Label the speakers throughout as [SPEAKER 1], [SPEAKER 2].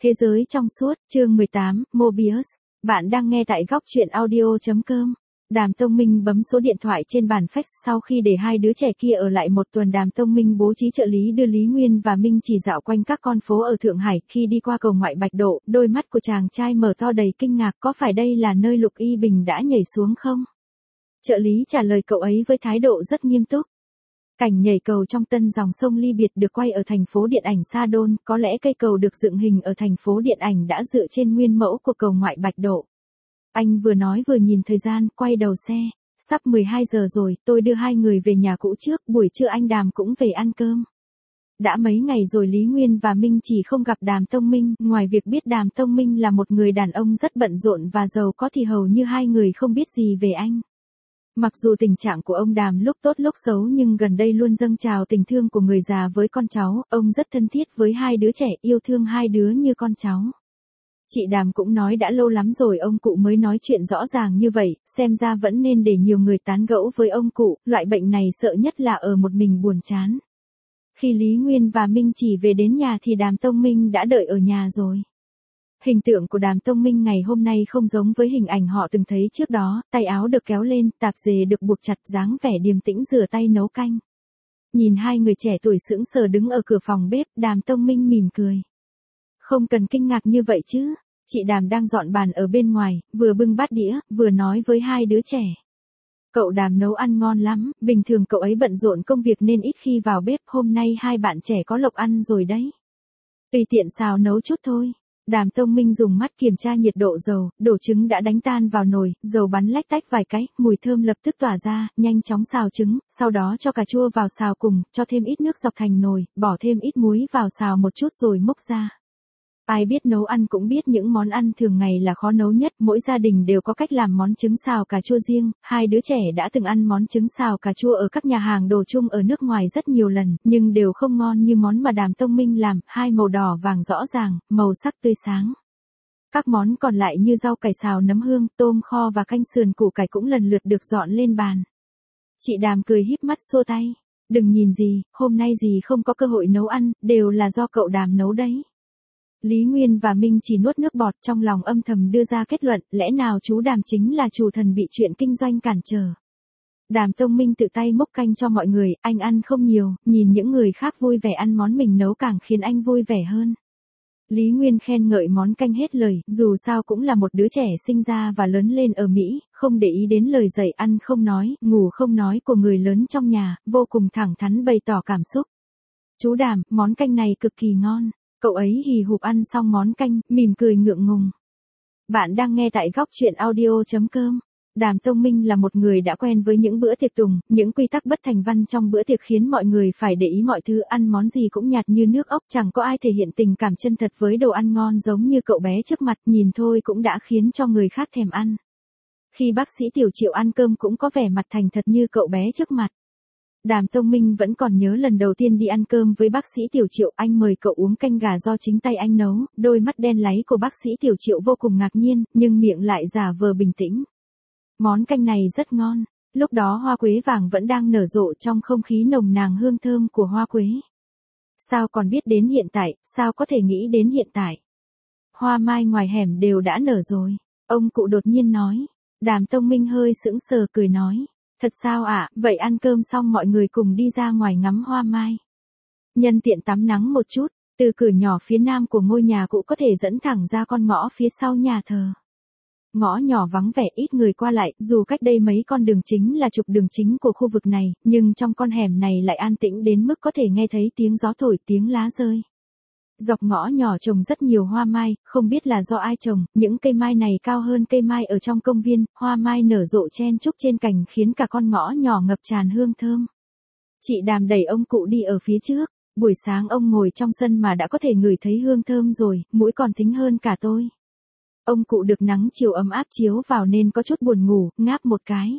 [SPEAKER 1] Thế giới trong suốt, chương 18, Mobius. Bạn đang nghe tại góc truyện audio.com. Đàm Tông Minh bấm số điện thoại trên bàn fax sau khi để hai đứa trẻ kia ở lại một tuần. Đàm Tông Minh bố trí trợ lý đưa Lý Nguyên và Minh chỉ dạo quanh các con phố ở Thượng Hải. Khi đi qua cầu Ngoại Bạch Độ, đôi mắt của chàng trai mở to đầy kinh ngạc. Có phải đây là nơi Lục Y Bình đã nhảy xuống không? Trợ lý trả lời cậu ấy với thái độ rất nghiêm túc. Cảnh nhảy cầu trong tân dòng sông ly biệt được quay ở thành phố điện ảnh Sa Đôn, có lẽ cây cầu được dựng hình ở thành phố điện ảnh đã dựa trên nguyên mẫu của cầu Ngoại Bạch Độ. Anh vừa nói vừa nhìn thời gian, quay đầu xe. Sắp 12 giờ rồi, tôi đưa hai người về nhà cũ trước, buổi trưa anh Đàm cũng về ăn cơm. Đã mấy ngày rồi Lý Nguyên và Minh chỉ không gặp Đàm Tông Minh, ngoài việc biết Đàm Tông Minh là một người đàn ông rất bận rộn và giàu có thì hầu như hai người không biết gì về anh. Mặc dù tình trạng của ông Đàm lúc tốt lúc xấu nhưng gần đây luôn dâng trào tình thương của người già với con cháu, ông rất thân thiết với hai đứa trẻ, yêu thương hai đứa như con cháu. Chị Đàm cũng nói đã lâu lắm rồi ông cụ mới nói chuyện rõ ràng như vậy, xem ra vẫn nên để nhiều người tán gẫu với ông cụ, loại bệnh này sợ nhất là ở một mình buồn chán. Khi Lý Nguyên và Minh chỉ về đến nhà thì Đàm Tông Minh đã đợi ở nhà rồi. Hình tượng của Đàm Tông Minh ngày hôm nay không giống với hình ảnh họ từng thấy trước đó, tay áo được kéo lên, tạp dề được buộc chặt, dáng vẻ điềm tĩnh rửa tay nấu canh. Nhìn hai người trẻ tuổi sững sờ đứng ở cửa phòng bếp, Đàm Tông Minh mỉm cười. Không cần kinh ngạc như vậy chứ, chị Đàm đang dọn bàn ở bên ngoài, vừa bưng bát đĩa, vừa nói với hai đứa trẻ. Cậu Đàm nấu ăn ngon lắm, bình thường cậu ấy bận rộn công việc nên ít khi vào bếp, hôm nay hai bạn trẻ có lộc ăn rồi đấy. Tùy tiện xào nấu chút thôi. Đàm Tông Minh dùng mắt kiểm tra nhiệt độ dầu, đổ trứng đã đánh tan vào nồi, dầu bắn lách tách vài cái, mùi thơm lập tức tỏa ra, nhanh chóng xào trứng, sau đó cho cà chua vào xào cùng, cho thêm ít nước dọc thành nồi, bỏ thêm ít muối vào xào một chút rồi múc ra. Ai biết nấu ăn cũng biết những món ăn thường ngày là khó nấu nhất, mỗi gia đình đều có cách làm món trứng xào cà chua riêng, hai đứa trẻ đã từng ăn món trứng xào cà chua ở các nhà hàng đồ chung ở nước ngoài rất nhiều lần, nhưng đều không ngon như món mà Đàm Tông Minh làm, hai màu đỏ vàng rõ ràng, màu sắc tươi sáng. Các món còn lại như rau cải xào nấm hương, tôm kho và canh sườn củ cải cũng lần lượt được dọn lên bàn. Chị Đàm cười híp mắt xua tay, đừng nhìn gì, hôm nay gì không có cơ hội nấu ăn, đều là do cậu Đàm nấu đấy. Lý Nguyên và Minh chỉ nuốt nước bọt, trong lòng âm thầm đưa ra kết luận, lẽ nào chú Đàm chính là chủ thần bị chuyện kinh doanh cản trở. Đàm Tông Minh tự tay múc canh cho mọi người, anh ăn không nhiều, nhìn những người khác vui vẻ ăn món mình nấu càng khiến anh vui vẻ hơn. Lý Nguyên khen ngợi món canh hết lời, dù sao cũng là một đứa trẻ sinh ra và lớn lên ở Mỹ, không để ý đến lời dạy ăn không nói, ngủ không nói của người lớn trong nhà, vô cùng thẳng thắn bày tỏ cảm xúc. Chú Đàm, món canh này cực kỳ ngon. Cậu ấy hì hục ăn xong món canh, mỉm cười ngượng ngùng. Bạn đang nghe tại góc truyện audio.com. Đàm Tông Minh là một người đã quen với những bữa tiệc tùng, những quy tắc bất thành văn trong bữa tiệc khiến mọi người phải để ý mọi thứ, ăn món gì cũng nhạt như nước ốc, chẳng có ai thể hiện tình cảm chân thật với đồ ăn ngon giống như cậu bé trước mặt, nhìn thôi cũng đã khiến cho người khác thèm ăn. Khi bác sĩ Tiểu Triệu ăn cơm cũng có vẻ mặt thành thật như cậu bé trước mặt. Đàm Tông Minh vẫn còn nhớ lần đầu tiên đi ăn cơm với bác sĩ Tiểu Triệu, anh mời cậu uống canh gà do chính tay anh nấu, đôi mắt đen láy của bác sĩ Tiểu Triệu vô cùng ngạc nhiên, nhưng miệng lại giả vờ bình tĩnh. Món canh này rất ngon, lúc đó hoa quế vàng vẫn đang nở rộ trong không khí nồng nàn hương thơm của hoa quế. Sao còn biết đến hiện tại, sao có thể nghĩ đến hiện tại? Hoa mai ngoài hẻm đều đã nở rồi, ông cụ đột nhiên nói. Đàm Tông Minh hơi sững sờ cười nói. Thật sao ạ, vậy ăn cơm xong mọi người cùng đi ra ngoài ngắm hoa mai. Nhân tiện tắm nắng một chút, từ cửa nhỏ phía nam của ngôi nhà cũ có thể dẫn thẳng ra con ngõ phía sau nhà thờ. Ngõ nhỏ vắng vẻ ít người qua lại, dù cách đây mấy con đường chính là trục đường chính của khu vực này, nhưng trong con hẻm này lại an tĩnh đến mức có thể nghe thấy tiếng gió thổi, tiếng lá rơi. Dọc ngõ nhỏ trồng rất nhiều hoa mai, không biết là do ai trồng, những cây mai này cao hơn cây mai ở trong công viên, hoa mai nở rộ chen chúc trên cành khiến cả con ngõ nhỏ ngập tràn hương thơm. Chị Đàm đẩy ông cụ đi ở phía trước, buổi sáng ông ngồi trong sân mà đã có thể ngửi thấy hương thơm rồi, mũi còn thính hơn cả tôi. Ông cụ được nắng chiều ấm áp chiếu vào nên có chút buồn ngủ, ngáp một cái.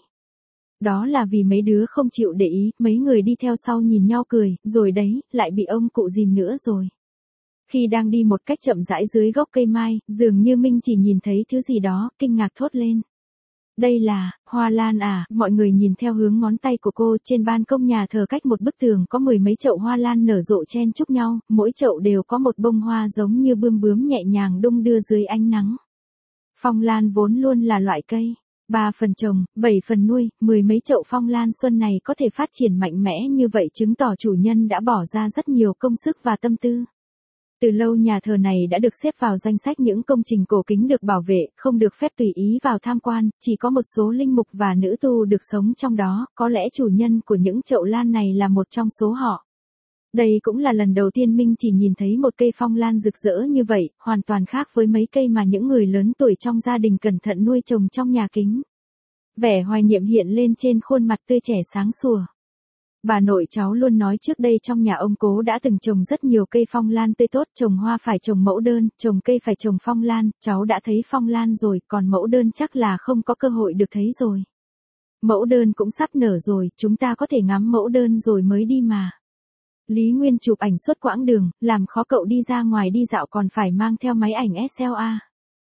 [SPEAKER 1] Đó là vì mấy đứa không chịu để ý, mấy người đi theo sau nhìn nhau cười, rồi đấy, lại bị ông cụ dìm nữa rồi. Khi đang đi một cách chậm rãi dưới gốc cây mai, dường như Minh chỉ nhìn thấy thứ gì đó, kinh ngạc thốt lên. Đây là, hoa lan à, mọi người nhìn theo hướng ngón tay của cô, trên ban công nhà thờ cách một bức tường có 10 mấy chậu hoa lan nở rộ chen chúc nhau, mỗi chậu đều có một bông hoa giống như bươm bướm nhẹ nhàng đung đưa dưới ánh nắng. Phong lan vốn luôn là loại cây 3 phần trồng, 7 phần nuôi, 10 mấy chậu phong lan xuân này có thể phát triển mạnh mẽ như vậy chứng tỏ chủ nhân đã bỏ ra rất nhiều công sức và tâm tư. Từ lâu nhà thờ này đã được xếp vào danh sách những công trình cổ kính được bảo vệ, không được phép tùy ý vào tham quan, chỉ có một số linh mục và nữ tu được sống trong đó, có lẽ chủ nhân của những chậu lan này là một trong số họ. Đây cũng là lần đầu tiên Minh chỉ nhìn thấy một cây phong lan rực rỡ như vậy, hoàn toàn khác với mấy cây mà những người lớn tuổi trong gia đình cẩn thận nuôi trồng trong nhà kính. Vẻ hoài niệm hiện lên trên khuôn mặt tươi trẻ sáng sủa. Bà nội cháu luôn nói trước đây trong nhà ông Cố đã từng trồng rất nhiều cây phong lan tươi tốt, trồng hoa phải trồng mẫu đơn, trồng cây phải trồng phong lan, cháu đã thấy phong lan rồi, còn mẫu đơn chắc là không có cơ hội được thấy rồi. Mẫu đơn cũng sắp nở rồi, chúng ta có thể ngắm mẫu đơn rồi mới đi mà. Lý Nguyên chụp ảnh suốt quãng đường, làm khó cậu đi ra ngoài đi dạo còn phải mang theo máy ảnh SLA.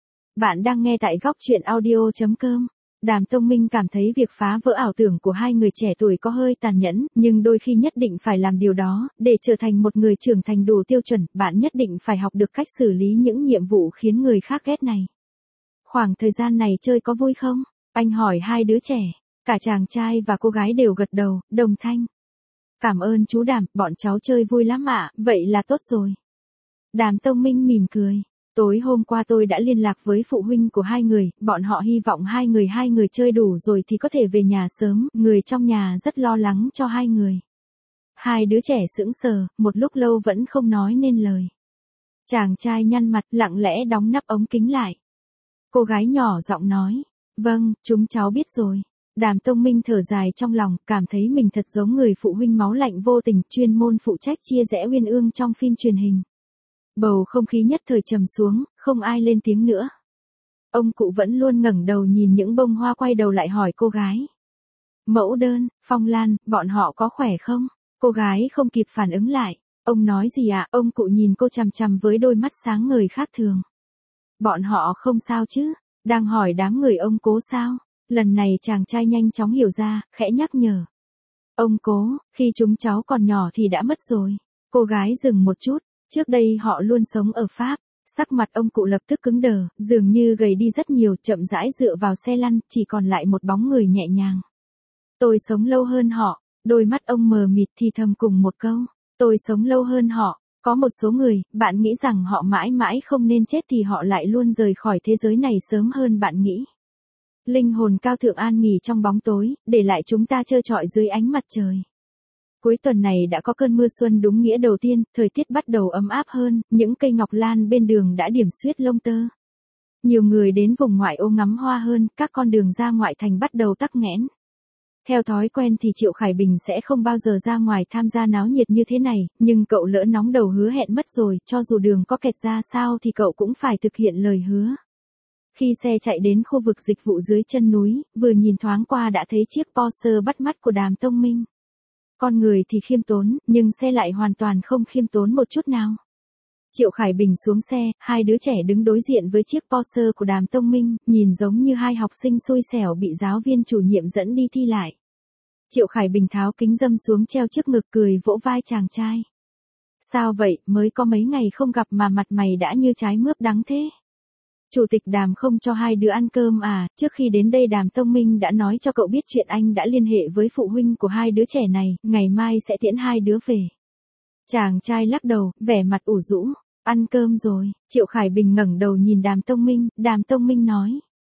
[SPEAKER 1] Bạn đang nghe tại góc truyện audio.com. Đàm Tông Minh cảm thấy việc phá vỡ ảo tưởng của hai người trẻ tuổi có hơi tàn nhẫn, nhưng đôi khi nhất định phải làm điều đó, để trở thành một người trưởng thành đủ tiêu chuẩn, bạn nhất định phải học được cách xử lý những nhiệm vụ khiến người khác ghét này. Khoảng thời gian này chơi có vui không? Anh hỏi hai đứa trẻ, cả chàng trai và cô gái đều gật đầu, đồng thanh. Cảm ơn chú Đàm, bọn cháu chơi vui lắm ạ, vậy là tốt rồi. Đàm Tông Minh mỉm cười. Tối hôm qua tôi đã liên lạc với phụ huynh của hai người, bọn họ hy vọng hai người chơi đủ rồi thì có thể về nhà sớm, người trong nhà rất lo lắng cho hai người. Hai đứa trẻ sững sờ, một lúc lâu vẫn không nói nên lời. Chàng trai nhăn mặt lặng lẽ đóng nắp ống kính lại. Cô gái nhỏ giọng nói, vâng, chúng cháu biết rồi. Đàm Tông Minh thở dài trong lòng, cảm thấy mình thật giống người phụ huynh máu lạnh vô tình, chuyên môn phụ trách chia rẽ uyên ương trong phim truyền hình. Bầu không khí nhất thời trầm xuống, không ai lên tiếng nữa. Ông cụ vẫn luôn ngẩng đầu nhìn những bông hoa, quay đầu lại hỏi cô gái. Mẫu đơn, phong lan, bọn họ có khỏe không? Cô gái không kịp phản ứng lại. Ông nói gì ạ? Ông cụ nhìn cô chằm chằm với đôi mắt sáng ngời khác thường. Bọn họ không sao chứ? Đang hỏi đám người ông Cố sao? Lần này chàng trai nhanh chóng hiểu ra, khẽ nhắc nhở. Ông Cố, khi chúng cháu còn nhỏ thì đã mất rồi. Cô gái dừng một chút. Trước đây họ luôn sống ở Pháp, sắc mặt ông cụ lập tức cứng đờ, dường như gầy đi rất nhiều, chậm rãi dựa vào xe lăn, chỉ còn lại một bóng người nhẹ nhàng. Tôi sống lâu hơn họ, đôi mắt ông mờ mịt thì thầm cùng một câu, tôi sống lâu hơn họ. Có một số người, bạn nghĩ rằng họ mãi mãi không nên chết thì họ lại luôn rời khỏi thế giới này sớm hơn bạn nghĩ. Linh hồn cao thượng an nghỉ trong bóng tối, để lại chúng ta trơ trọi dưới ánh mặt trời. Cuối tuần này đã có cơn mưa xuân đúng nghĩa đầu tiên, thời tiết bắt đầu ấm áp hơn, những cây ngọc lan bên đường đã điểm xuyết lông tơ. Nhiều người đến vùng ngoại ô ngắm hoa hơn, các con đường ra ngoại thành bắt đầu tắc nghẽn. Theo thói quen thì Triệu Khải Bình sẽ không bao giờ ra ngoài tham gia náo nhiệt như thế này, nhưng cậu lỡ nóng đầu hứa hẹn mất rồi, cho dù đường có kẹt ra sao thì cậu cũng phải thực hiện lời hứa. Khi xe chạy đến khu vực dịch vụ dưới chân núi, vừa nhìn thoáng qua đã thấy chiếc Porsche bắt mắt của Đàm Tông Minh. Con người thì khiêm tốn, nhưng xe lại hoàn toàn không khiêm tốn một chút nào. Triệu Khải Bình xuống xe, hai đứa trẻ đứng đối diện với chiếc Porsche của Đàm Tông Minh, nhìn giống như hai học sinh xui xẻo bị giáo viên chủ nhiệm dẫn đi thi lại. Triệu Khải Bình tháo kính râm xuống treo trước ngực cười vỗ vai chàng trai. Sao vậy, mới có mấy ngày không gặp mà mặt mày đã như trái mướp đắng thế? Chủ tịch Đàm không cho hai đứa ăn cơm à? Trước khi đến đây Đàm Tông Minh đã nói cho cậu biết chuyện anh đã liên hệ với phụ huynh của hai đứa trẻ này, ngày mai sẽ tiễn hai đứa về. Chàng trai lắc đầu, vẻ mặt ủ rũ. Ăn cơm rồi. Triệu Khải Bình ngẩng đầu nhìn Đàm Tông Minh nói.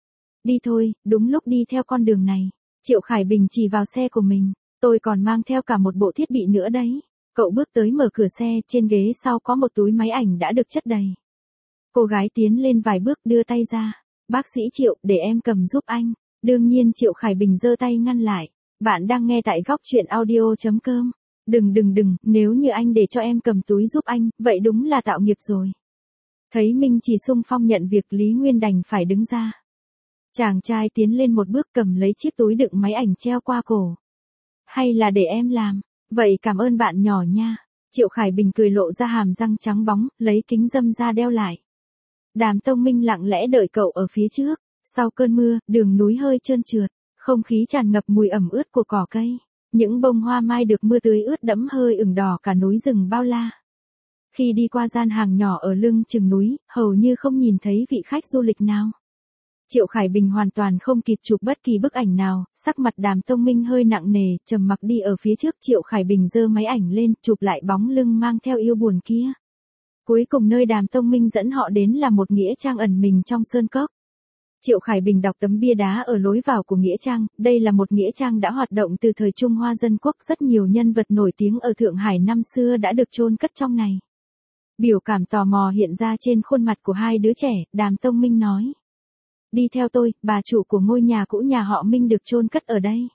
[SPEAKER 1] Đi thôi, đúng lúc đi theo con đường này. Triệu Khải Bình chỉ vào xe của mình. Tôi còn mang theo cả một bộ thiết bị nữa đấy. Cậu bước tới mở cửa xe, trên ghế sau có một túi máy ảnh đã được chất đầy. Cô gái tiến lên vài bước đưa tay ra. Bác sĩ Triệu, để em cầm giúp anh. Đương nhiên Triệu Khải Bình giơ tay ngăn lại. Bạn đang nghe tại góc truyện audio.com. Đừng, nếu như anh để cho em cầm túi giúp anh, vậy đúng là tạo nghiệp rồi. Thấy Minh chỉ xung phong nhận việc, Lý Nguyên đành phải đứng ra. Chàng trai tiến lên một bước cầm lấy chiếc túi đựng máy ảnh treo qua cổ. Hay là để em làm? Vậy cảm ơn bạn nhỏ nha. Triệu Khải Bình cười lộ ra hàm răng trắng bóng, lấy kính râm ra đeo lại. Đàm Tông Minh lặng lẽ đợi cậu ở phía trước. Sau cơn mưa, đường núi hơi trơn trượt, không khí tràn ngập mùi ẩm ướt của cỏ cây. Những bông hoa mai được mưa tưới ướt đẫm hơi ửng đỏ cả núi rừng bao la. Khi đi qua gian hàng nhỏ ở lưng chừng núi, hầu như không nhìn thấy vị khách du lịch nào. Triệu Khải Bình hoàn toàn không kịp chụp bất kỳ bức ảnh nào, sắc mặt Đàm Tông Minh hơi nặng nề, trầm mặc đi ở phía trước. Triệu Khải Bình giơ máy ảnh lên, chụp lại bóng lưng mang theo yêu buồn kia. Cuối cùng nơi Đàm Tông Minh dẫn họ đến là một nghĩa trang ẩn mình trong sơn cốc. Triệu Khải Bình đọc tấm bia đá ở lối vào của nghĩa trang, đây là một nghĩa trang đã hoạt động từ thời Trung Hoa Dân Quốc, rất nhiều nhân vật nổi tiếng ở Thượng Hải năm xưa đã được chôn cất trong này. Biểu cảm tò mò hiện ra trên khuôn mặt của hai đứa trẻ, Đàm Tông Minh nói. Đi theo tôi, bà chủ của ngôi nhà cũ nhà họ Minh được chôn cất ở đây.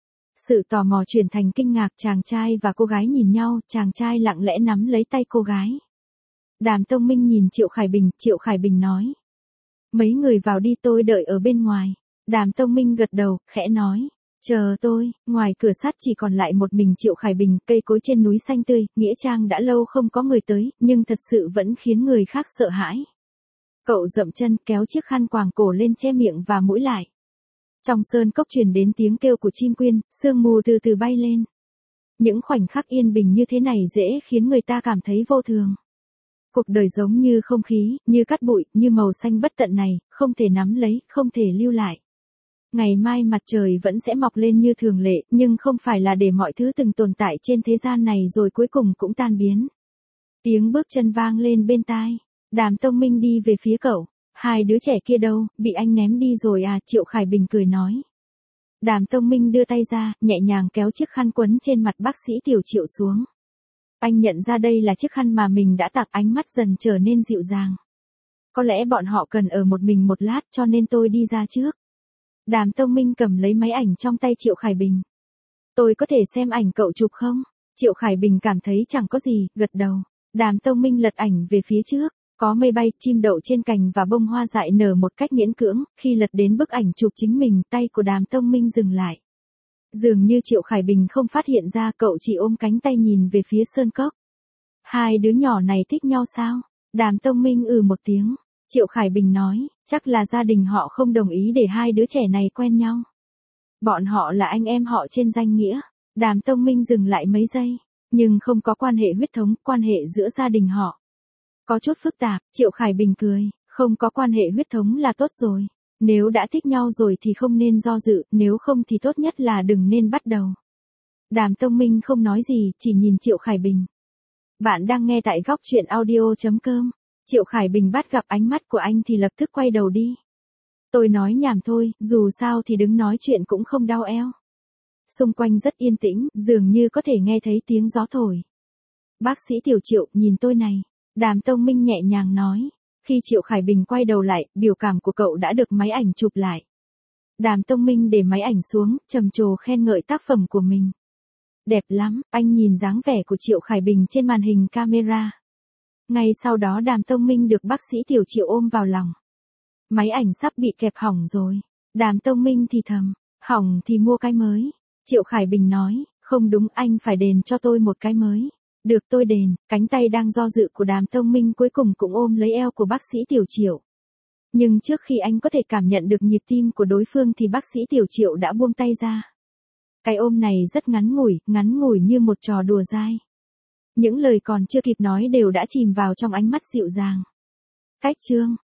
[SPEAKER 1] Sự tò mò chuyển thành kinh ngạc, chàng trai và cô gái nhìn nhau, chàng trai lặng lẽ nắm lấy tay cô gái. Đàm Tông Minh nhìn Triệu Khải Bình nói. Mấy người vào đi, tôi đợi ở bên ngoài. Đàm Tông Minh gật đầu, khẽ nói. Chờ tôi. Ngoài cửa sắt chỉ còn lại một mình Triệu Khải Bình, cây cối trên núi xanh tươi, nghĩa trang đã lâu không có người tới, nhưng thật sự vẫn khiến người khác sợ hãi. Cậu dậm chân, kéo chiếc khăn quàng cổ lên che miệng và mũi lại. Trong sơn cốc truyền đến tiếng kêu của chim quyên, sương mù từ từ bay lên. Những khoảnh khắc yên bình như thế này dễ khiến người ta cảm thấy vô thường. Cuộc đời giống như không khí, như cát bụi, như màu xanh bất tận này, không thể nắm lấy, không thể lưu lại. Ngày mai mặt trời vẫn sẽ mọc lên như thường lệ, nhưng không phải là để mọi thứ từng tồn tại trên thế gian này rồi cuối cùng cũng tan biến. Tiếng bước chân vang lên bên tai. Đàm Tông Minh đi về phía cậu. Hai đứa trẻ kia đâu, bị anh ném đi rồi à? Triệu Khải Bình cười nói. Đàm Tông Minh đưa tay ra, nhẹ nhàng kéo chiếc khăn quấn trên mặt bác sĩ Tiểu Triệu xuống. Anh nhận ra đây là chiếc khăn mà mình đã tặng, ánh mắt dần trở nên dịu dàng. Có lẽ bọn họ cần ở một mình một lát cho nên tôi đi ra trước. Đàm Tông Minh cầm lấy máy ảnh trong tay Triệu Khải Bình. Tôi có thể xem ảnh cậu chụp không? Triệu Khải Bình cảm thấy chẳng có gì, gật đầu. Đàm Tông Minh lật ảnh về phía trước. Có mây bay, chim đậu trên cành và bông hoa dại nở một cách miễn cưỡng. Khi lật đến bức ảnh chụp chính mình, tay của Đàm Tông Minh dừng lại. Dường như Triệu Khải Bình không phát hiện ra, cậu chỉ ôm cánh tay nhìn về phía sơn cốc. Hai đứa nhỏ này thích nhau sao? Đàm Tông Minh một tiếng. Triệu Khải Bình nói, chắc là gia đình họ không đồng ý để hai đứa trẻ này quen nhau. Bọn họ là anh em họ trên danh nghĩa. Đàm Tông Minh dừng lại mấy giây, nhưng không có quan hệ huyết thống, quan hệ giữa gia đình họ. Có chút phức tạp. Triệu Khải Bình cười, không có quan hệ huyết thống là tốt rồi. Nếu đã thích nhau rồi thì không nên do dự, nếu không thì tốt nhất là đừng nên bắt đầu. Đàm Tông Minh không nói gì, chỉ nhìn Triệu Khải Bình. Bạn đang nghe tại góc truyện audio.com. Triệu Khải Bình bắt gặp ánh mắt của anh thì lập tức quay đầu đi. Tôi nói nhảm thôi, dù sao thì đứng nói chuyện cũng không đau eo. Xung quanh rất yên tĩnh, dường như có thể nghe thấy tiếng gió thổi. Bác sĩ Tiểu Triệu, nhìn tôi này. Đàm Tông Minh nhẹ nhàng nói. Khi Triệu Khải Bình quay đầu lại, biểu cảm của cậu đã được máy ảnh chụp lại. Đàm Tông Minh để máy ảnh xuống, trầm trồ khen ngợi tác phẩm của mình. Đẹp lắm, anh nhìn dáng vẻ của Triệu Khải Bình trên màn hình camera. Ngay sau đó Đàm Tông Minh được bác sĩ Tiểu Triệu ôm vào lòng. Máy ảnh sắp bị kẹp hỏng rồi. Đàm Tông Minh thì thầm, hỏng thì mua cái mới. Triệu Khải Bình nói, không đúng, anh phải đền cho tôi một cái mới. Được, tôi đền. Cánh tay đang do dự của Đàm Tông Minh cuối cùng cũng ôm lấy eo của bác sĩ Tiểu Triệu. Nhưng trước khi anh có thể cảm nhận được nhịp tim của đối phương thì bác sĩ Tiểu Triệu đã buông tay ra. Cái ôm này rất ngắn ngủi như một trò đùa dai. Những lời còn chưa kịp nói đều đã chìm vào trong ánh mắt dịu dàng. Cách chương